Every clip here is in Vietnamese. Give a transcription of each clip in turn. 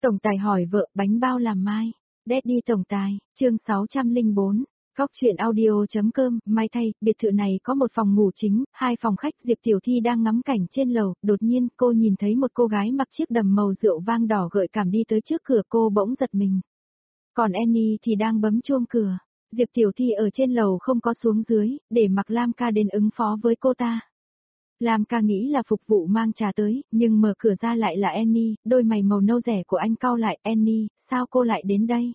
Tổng tài hỏi vợ bánh bao làm mai. Daddy tổng tài, chương 604. Góc truyện audio.com, mai thay, biệt thự này có một phòng ngủ chính, hai phòng khách. Diệp Tiểu Thi đang ngắm cảnh trên lầu, đột nhiên cô nhìn thấy một cô gái mặc chiếc đầm màu rượu vang đỏ gợi cảm đi tới trước cửa, cô bỗng giật mình. Còn Annie thì đang bấm chuông cửa. Diệp Tiểu Thi ở trên lầu không có xuống dưới, để mặc Lam Ca đến ứng phó với cô ta. Lam Ca nghĩ là phục vụ mang trà tới, nhưng mở cửa ra lại là Annie, đôi mày màu nâu rẻ của anh cau lại. Annie, sao cô lại đến đây?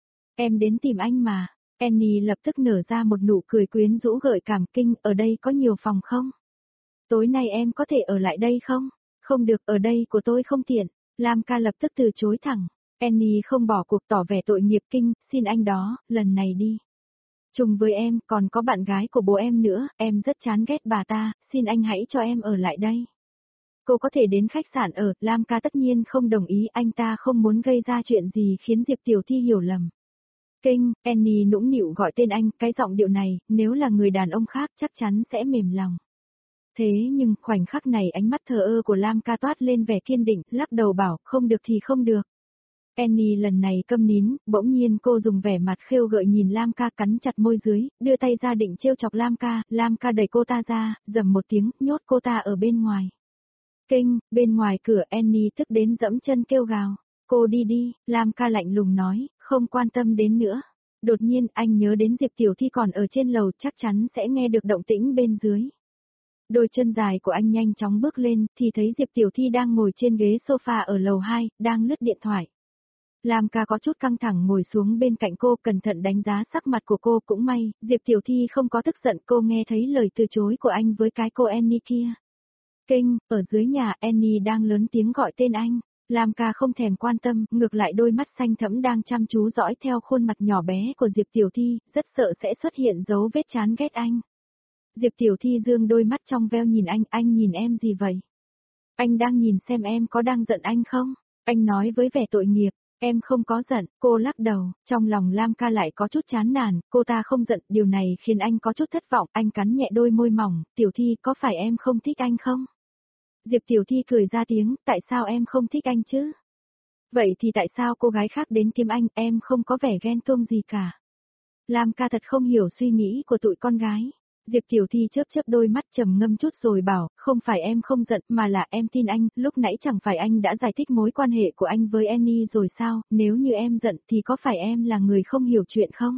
Em đến tìm anh mà. Annie lập tức nở ra một nụ cười quyến rũ gợi cảm. Kinh, ở đây có nhiều phòng không? Tối nay em có thể ở lại đây không? Không được, ở đây của tôi không tiện. Lam Ca lập tức từ chối thẳng. Annie không bỏ cuộc tỏ vẻ tội nghiệp. Kinh, xin anh đó, lần này đi. Chung với em, còn có bạn gái của bố em nữa, em rất chán ghét bà ta, xin anh hãy cho em ở lại đây. Cô có thể đến khách sạn ở, Lam Ca tất nhiên không đồng ý, anh ta không muốn gây ra chuyện gì khiến Diệp Tiểu Thi hiểu lầm. Kinh, Annie nũng nịu gọi tên anh, cái giọng điệu này, nếu là người đàn ông khác chắc chắn sẽ mềm lòng. Thế nhưng, khoảnh khắc này ánh mắt thờ ơ của Lam Ca toát lên vẻ kiên định, lắc đầu bảo, không được thì không được. Annie lần này câm nín, bỗng nhiên cô dùng vẻ mặt khêu gợi nhìn Lam Ca, cắn chặt môi dưới, đưa tay ra định trêu chọc Lam Ca đẩy cô ta ra, rầm một tiếng, nhốt cô ta ở bên ngoài. Kinh, bên ngoài cửa Annie tức đến dẫm chân kêu gào, cô đi đi, Lam Ca lạnh lùng nói, không quan tâm đến nữa. Đột nhiên anh nhớ đến Diệp Tiểu Thi còn ở trên lầu, chắc chắn sẽ nghe được động tĩnh bên dưới. Đôi chân dài của anh nhanh chóng bước lên, thì thấy Diệp Tiểu Thi đang ngồi trên ghế sofa ở lầu 2, đang lướt điện thoại. Lam Ca có chút căng thẳng ngồi xuống bên cạnh cô, cẩn thận đánh giá sắc mặt của cô. Cũng may, Diệp Tiểu Thi không có tức giận, cô nghe thấy lời từ chối của anh với cái cô Annie kia. Kinh, ở dưới nhà Annie đang lớn tiếng gọi tên anh. Lam Ca không thèm quan tâm, ngược lại đôi mắt xanh thẫm đang chăm chú dõi theo khuôn mặt nhỏ bé của Diệp Tiểu Thi, rất sợ sẽ xuất hiện dấu vết chán ghét anh. Diệp Tiểu Thi dương đôi mắt trong veo nhìn anh nhìn em gì vậy? Anh đang nhìn xem em có đang giận anh không? Anh nói với vẻ tội nghiệp. Em không có giận, cô lắc đầu, trong lòng Lam Ca lại có chút chán nản, cô ta không giận, điều này khiến anh có chút thất vọng, anh cắn nhẹ đôi môi mỏng, Tiểu Thi có phải em không thích anh không? Diệp Tiểu Thi cười ra tiếng, tại sao em không thích anh chứ? Vậy thì tại sao cô gái khác đến kiếm anh, em không có vẻ ghen tuông gì cả? Lam Ca thật không hiểu suy nghĩ của tụi con gái. Diệp Tiểu Thi chớp chớp đôi mắt trầm ngâm chút rồi bảo, không phải em không giận mà là em tin anh, lúc nãy chẳng phải anh đã giải thích mối quan hệ của anh với Annie rồi sao, nếu như em giận thì có phải em là người không hiểu chuyện không?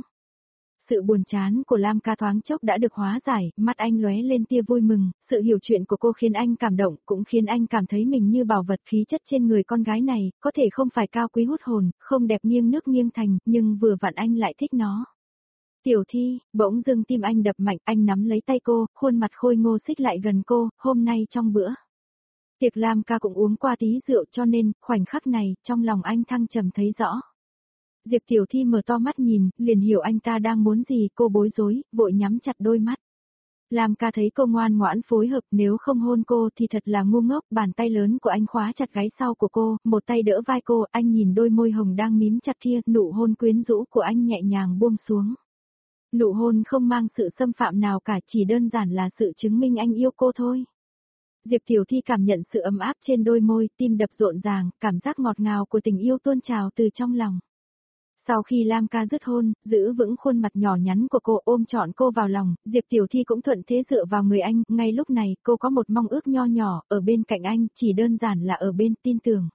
Sự buồn chán của Lam Ca thoáng chốc đã được hóa giải, mắt anh lóe lên tia vui mừng, sự hiểu chuyện của cô khiến anh cảm động, cũng khiến anh cảm thấy mình như bảo vật khí chất trên người con gái này, có thể không phải cao quý hút hồn, không đẹp nghiêng nước nghiêng thành, nhưng vừa vặn anh lại thích nó. Tiểu Thi, bỗng dưng tim anh đập mạnh, anh nắm lấy tay cô, khuôn mặt khôi ngô xích lại gần cô, hôm nay trong bữa tiệc Lam Ca cũng uống qua tí rượu cho nên, khoảnh khắc này, trong lòng anh thăng trầm thấy rõ. Diệp Tiểu Thi mở to mắt nhìn, liền hiểu anh ta đang muốn gì, cô bối rối, vội nhắm chặt đôi mắt. Lam Ca thấy cô ngoan ngoãn phối hợp, nếu không hôn cô thì thật là ngu ngốc, bàn tay lớn của anh khóa chặt gáy sau của cô, một tay đỡ vai cô, anh nhìn đôi môi hồng đang mím chặt kia, nụ hôn quyến rũ của anh nhẹ nhàng buông xuống. Nụ hôn không mang sự xâm phạm nào cả, chỉ đơn giản là sự chứng minh anh yêu cô thôi. Diệp Tiểu Thi cảm nhận sự ấm áp trên đôi môi, tim đập rộn ràng, cảm giác ngọt ngào của tình yêu tuôn trào từ trong lòng. Sau khi Lam Ca dứt hôn, giữ vững khuôn mặt nhỏ nhắn của cô, ôm trọn cô vào lòng, Diệp Tiểu Thi cũng thuận thế dựa vào người anh, ngay lúc này cô có một mong ước nho nhỏ, ở bên cạnh anh, chỉ đơn giản là ở bên tin tưởng.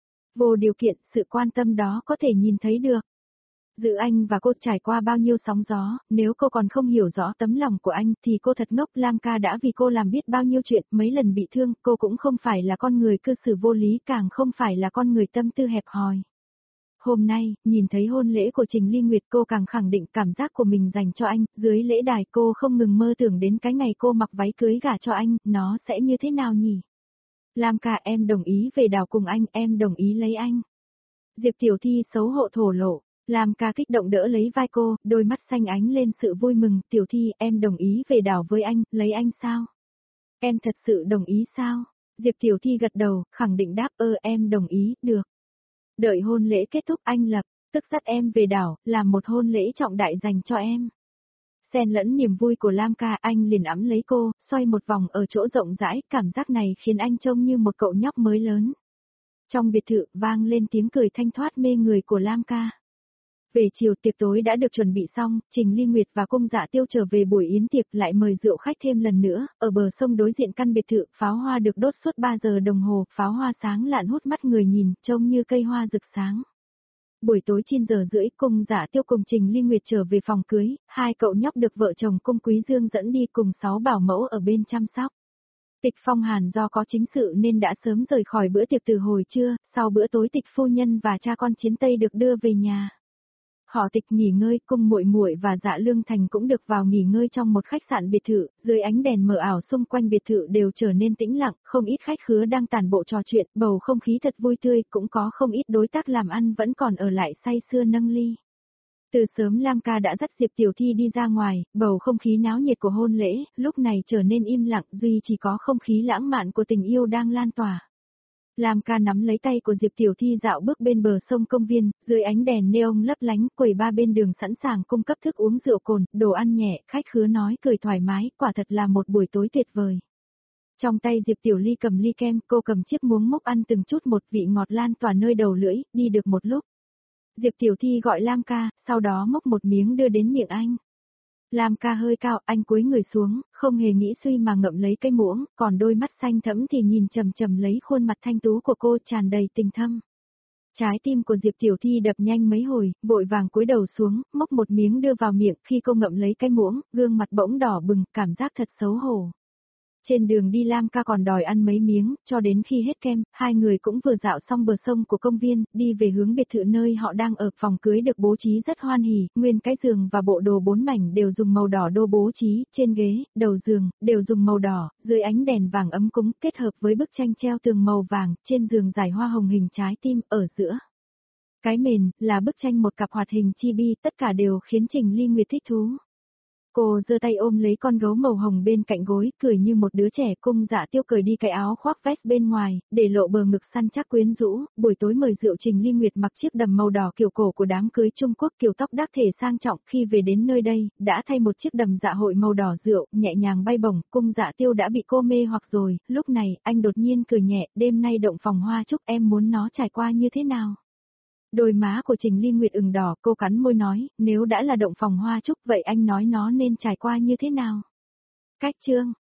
Vô điều kiện, sự quan tâm đó có thể nhìn thấy được. Giữa anh và cô trải qua bao nhiêu sóng gió, nếu cô còn không hiểu rõ tấm lòng của anh thì cô thật ngốc. Lam Ca đã vì cô làm biết bao nhiêu chuyện, mấy lần bị thương, cô cũng không phải là con người cư xử vô lý, càng không phải là con người tâm tư hẹp hòi. Hôm nay, nhìn thấy hôn lễ của Trình Ly Nguyệt cô càng khẳng định cảm giác của mình dành cho anh, dưới lễ đài cô không ngừng mơ tưởng đến cái ngày cô mặc váy cưới gả cho anh, nó sẽ như thế nào nhỉ? Lam Ca, em đồng ý về đảo cùng anh, em đồng ý lấy anh. Diệp Tiểu Thi xấu hổ thổ lộ. Lam Ca kích động đỡ lấy vai cô, đôi mắt xanh ánh lên sự vui mừng, Tiểu Thi, em đồng ý về đảo với anh, lấy anh sao? Em thật sự đồng ý sao? Diệp Tiểu Thi gật đầu, khẳng định đáp em đồng ý, được. Đợi hôn lễ kết thúc anh lập tức dắt em về đảo, làm một hôn lễ trọng đại dành cho em. Xen lẫn niềm vui của Lam Ca, anh liền ẵm lấy cô, xoay một vòng ở chỗ rộng rãi, cảm giác này khiến anh trông như một cậu nhóc mới lớn. Trong biệt thự vang lên tiếng cười thanh thoát mê người của Lam ca. Về chiều tiệc tối đã được chuẩn bị xong, Trình Ly Nguyệt và Cung Dạ Tiêu trở về buổi yến tiệc lại mời rượu khách thêm lần nữa, ở bờ sông đối diện căn biệt thự, pháo hoa được đốt suốt 3 giờ đồng hồ, pháo hoa sáng lạn hút mắt người nhìn, trông như cây hoa rực sáng. Buổi tối 9 giờ rưỡi, Cung Dạ Tiêu cùng Trình Ly Nguyệt trở về phòng cưới, hai cậu nhóc được vợ chồng Cung Quý Dương dẫn đi cùng 6 bảo mẫu ở bên chăm sóc. Tịch Phong Hàn do có chính sự nên đã sớm rời khỏi bữa tiệc từ hồi trưa, sau bữa tối Tịch phu nhân và cha con Chiến Tây được đưa về nhà. Họ Tịch nghỉ ngơi, Cung Muội Muội và Dạ Lương Thành cũng được vào nghỉ ngơi trong một khách sạn biệt thự, dưới ánh đèn mờ ảo xung quanh biệt thự đều trở nên tĩnh lặng, không ít khách khứa đang tản bộ trò chuyện, bầu không khí thật vui tươi, cũng có không ít đối tác làm ăn vẫn còn ở lại say sưa nâng ly. Từ sớm Lam ca đã dắt Diệp Tiểu Thi đi ra ngoài, bầu không khí náo nhiệt của hôn lễ, lúc này trở nên im lặng, duy chỉ có không khí lãng mạn của tình yêu đang lan tỏa. Lam ca nắm lấy tay của Diệp Tiểu Thi dạo bước bên bờ sông công viên, dưới ánh đèn neon lấp lánh, quầy ba bên đường sẵn sàng cung cấp thức uống rượu cồn, đồ ăn nhẹ, khách khứa nói cười thoải mái, quả thật là một buổi tối tuyệt vời. Trong tay Diệp Tiểu Ly cầm ly kem, cô cầm chiếc muỗng múc ăn từng chút một, vị ngọt lan tỏa nơi đầu lưỡi, đi được một lúc. Diệp Tiểu Thi gọi Lam ca, sau đó múc một miếng đưa đến miệng anh. Lam ca hơi cao, anh cúi người xuống, không hề nghĩ suy mà ngậm lấy cái muỗng, còn đôi mắt xanh thẫm thì nhìn chằm chằm lấy khuôn mặt thanh tú của cô tràn đầy tình thâm. Trái tim của Diệp Tiểu Thi đập nhanh mấy hồi, vội vàng cúi đầu xuống, móc một miếng đưa vào miệng, khi cô ngậm lấy cái muỗng, gương mặt bỗng đỏ bừng, cảm giác thật xấu hổ. Trên đường đi Lam ca còn đòi ăn mấy miếng, cho đến khi hết kem, hai người cũng vừa dạo xong bờ sông của công viên, đi về hướng biệt thự nơi họ đang ở. Phòng cưới được bố trí rất hoan hỉ, nguyên cái giường và bộ đồ 4 mảnh đều dùng màu đô bố trí, trên ghế, đầu giường, đều dùng màu đỏ, dưới ánh đèn vàng ấm cúng, kết hợp với bức tranh treo tường màu vàng, trên giường giải hoa hồng hình trái tim, ở giữa. Cái mền, là bức tranh một cặp hoạt hình chibi, tất cả đều khiến Trình Ly Nguyệt thích thú. Cô giơ tay ôm lấy con gấu màu hồng bên cạnh gối, cười như một đứa trẻ. Cung Dạ Tiêu cởi đi cái áo khoác vest bên ngoài, để lộ bờ ngực săn chắc quyến rũ. Buổi tối mời rượu, Trình Ly Nguyệt mặc chiếc đầm màu đỏ kiểu cổ của đám cưới Trung Quốc, kiểu tóc đắc thể sang trọng. Khi về đến nơi đây, đã thay một chiếc đầm dạ hội màu đỏ rượu, nhẹ nhàng bay bổng. Cung Dạ Tiêu đã bị cô mê hoặc rồi, lúc này, anh đột nhiên cười nhẹ, đêm nay động phòng hoa chúc, em muốn nó trải qua như thế nào? Đôi má của Trình Ly Nguyệt ửng đỏ, cô cắn môi nói, nếu đã là động phòng hoa chúc vậy anh nói nó nên trải qua như thế nào? Cách chương